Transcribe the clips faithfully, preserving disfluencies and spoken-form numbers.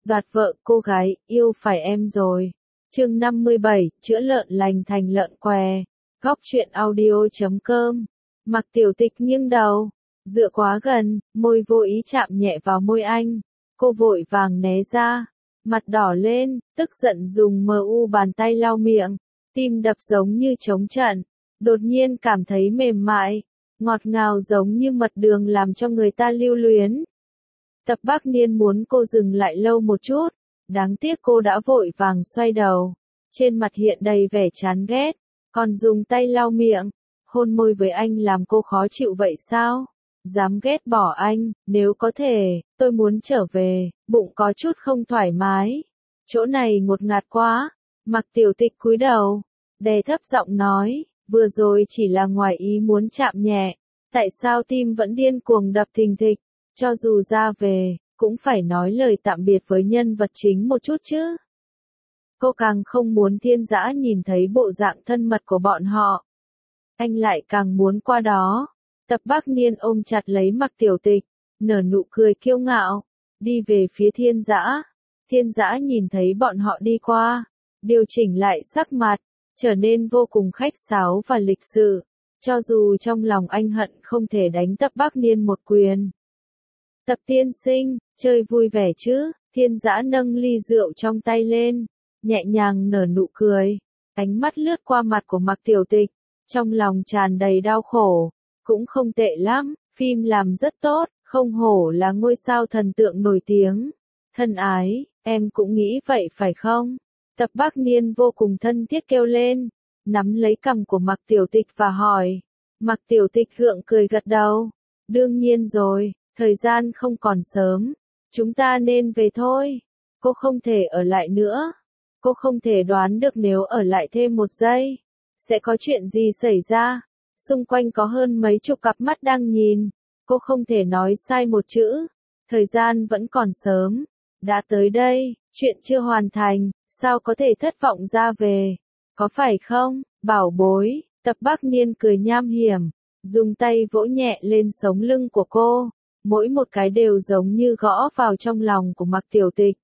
Đoạt vợ cô gái, yêu phải em rồi. Chương năm mươi bảy, chữa lợn lành thành lợn què. Góc truyện audio chấm com. Mặc Tiểu Tịch nghiêng đầu, dựa quá gần, môi vô ý chạm nhẹ vào môi anh. Cô vội vàng né ra, mặt đỏ lên, tức giận dùng mờ u bàn tay lau miệng, tim đập giống như trống trận. Đột nhiên cảm thấy mềm mại, ngọt ngào giống như mật đường làm cho người ta lưu luyến. Tập Bác Niên muốn cô dừng lại lâu một chút, đáng tiếc cô đã vội vàng xoay đầu, trên mặt hiện đầy vẻ chán ghét, còn dùng tay lau miệng, hôn môi với anh làm cô khó chịu vậy sao? Dám ghét bỏ anh, nếu có thể, tôi muốn trở về, bụng có chút không thoải mái. Chỗ này ngột ngạt quá. Mặc Tiểu Tịch cúi đầu, đè thấp giọng nói, vừa rồi chỉ là ngoài ý muốn chạm nhẹ, tại sao tim vẫn điên cuồng đập thình thịch, cho dù ra về, cũng phải nói lời tạm biệt với nhân vật chính một chút chứ. Cô càng không muốn Thiên Dã nhìn thấy bộ dạng thân mật của bọn họ. Anh lại càng muốn qua đó. Tập Bác Niên ôm chặt lấy Mặc Tiểu Tịch, nở nụ cười kiêu ngạo, đi về phía Thiên Dã. Thiên Dã nhìn thấy bọn họ đi qua, điều chỉnh lại sắc mặt, trở nên vô cùng khách sáo và lịch sự, cho dù trong lòng anh hận không thể đánh Tập Bác Niên một quyền. Tập tiên sinh, chơi vui vẻ chứ? Thiên Dã nâng ly rượu trong tay lên, nhẹ nhàng nở nụ cười, ánh mắt lướt qua mặt của Mặc Tiểu Tịch, trong lòng tràn đầy đau khổ. Cũng không tệ lắm, phim làm rất tốt, không hổ là ngôi sao thần tượng nổi tiếng. Thân ái, em cũng nghĩ vậy phải không? Tập Bác Niên vô cùng thân thiết kêu lên, nắm lấy cằm của Mặc Tiểu Tịch và hỏi. Mặc Tiểu Tịch gượng cười gật đầu. Đương nhiên rồi, thời gian không còn sớm, chúng ta nên về thôi. Cô không thể ở lại nữa. Cô không thể đoán được nếu ở lại thêm một giây, sẽ có chuyện gì xảy ra. Xung quanh có hơn mấy chục cặp mắt đang nhìn, cô không thể nói sai một chữ. Thời gian vẫn còn sớm, đã tới đây, chuyện chưa hoàn thành, sao có thể thất vọng ra về, có phải không, bảo bối? Tập Bác Niên cười nham hiểm, dùng tay vỗ nhẹ lên sống lưng của cô, mỗi một cái đều giống như gõ vào trong lòng của Mặc Tiểu Tịch.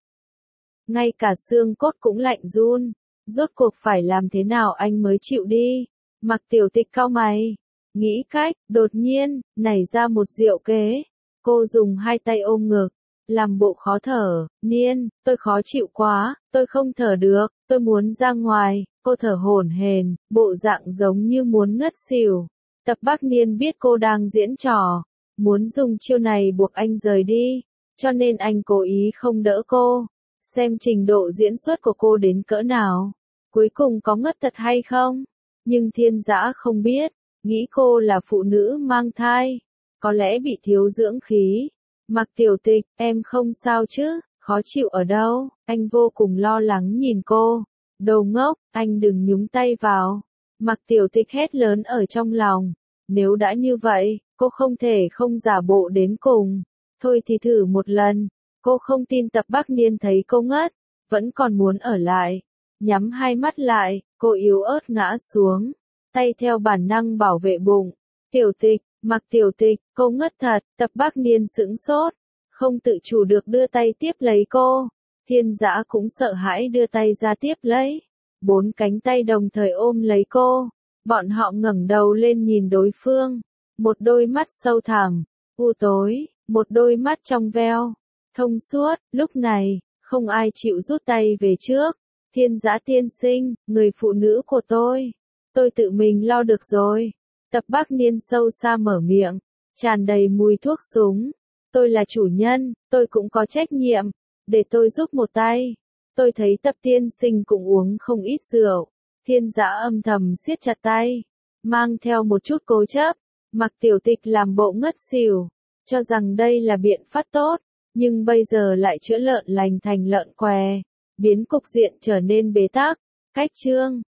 Ngay cả xương cốt cũng lạnh run, rốt cuộc phải làm thế nào anh mới chịu đi? Mặc Tiểu Tịch cau mày, nghĩ cách, đột nhiên, nảy ra một diệu kế. Cô dùng hai tay ôm ngực, làm bộ khó thở, Niên, tôi khó chịu quá, tôi không thở được, tôi muốn ra ngoài, cô thở hổn hển, bộ dạng giống như muốn ngất xỉu. Tập Bác Niên biết cô đang diễn trò, muốn dùng chiêu này buộc anh rời đi, cho nên anh cố ý không đỡ cô, xem trình độ diễn xuất của cô đến cỡ nào, cuối cùng có ngất thật hay không. Nhưng Thiên Dã không biết, nghĩ cô là phụ nữ mang thai, có lẽ bị thiếu dưỡng khí. Mặc Tiểu Tịch, em không sao chứ, khó chịu ở đâu? Anh vô cùng lo lắng nhìn cô. Đồ ngốc, anh đừng nhúng tay vào. Mặc Tiểu Tịch hét lớn ở trong lòng. Nếu đã như vậy, cô không thể không giả bộ đến cùng. Thôi thì thử một lần. Cô không tin Tập Bác Niên thấy cô ngất, vẫn còn muốn ở lại. Nhắm hai mắt lại, cô yếu ớt ngã xuống, tay theo bản năng bảo vệ bụng. Tiểu Tịch, Mặc Tiểu Tịch, cô ngất thật. Tập Bác Niên sững sốt, không tự chủ được đưa tay tiếp lấy cô. Thiên Dã cũng sợ hãi đưa tay ra tiếp lấy. Bốn cánh tay đồng thời ôm lấy cô. Bọn họ ngẩng đầu lên nhìn đối phương. Một đôi mắt sâu thẳm, u tối, một đôi mắt trong veo, thông suốt. Lúc này, không ai chịu rút tay về trước. Thiên Dã tiên sinh, người phụ nữ của tôi, tôi tự mình lo được rồi. Tập Bác Niên sâu xa mở miệng, tràn đầy mùi thuốc súng. Tôi là chủ nhân, tôi cũng có trách nhiệm, để tôi giúp một tay. Tôi thấy Tập tiên sinh cũng uống không ít rượu. Thiên Dã âm thầm siết chặt tay, mang theo một chút cố chấp. Mặc Tiểu Tịch làm bộ ngất xỉu, cho rằng đây là biện pháp tốt, nhưng bây giờ lại chữa lợn lành thành lợn què, biến cục diện trở nên bế tắc. Cách chương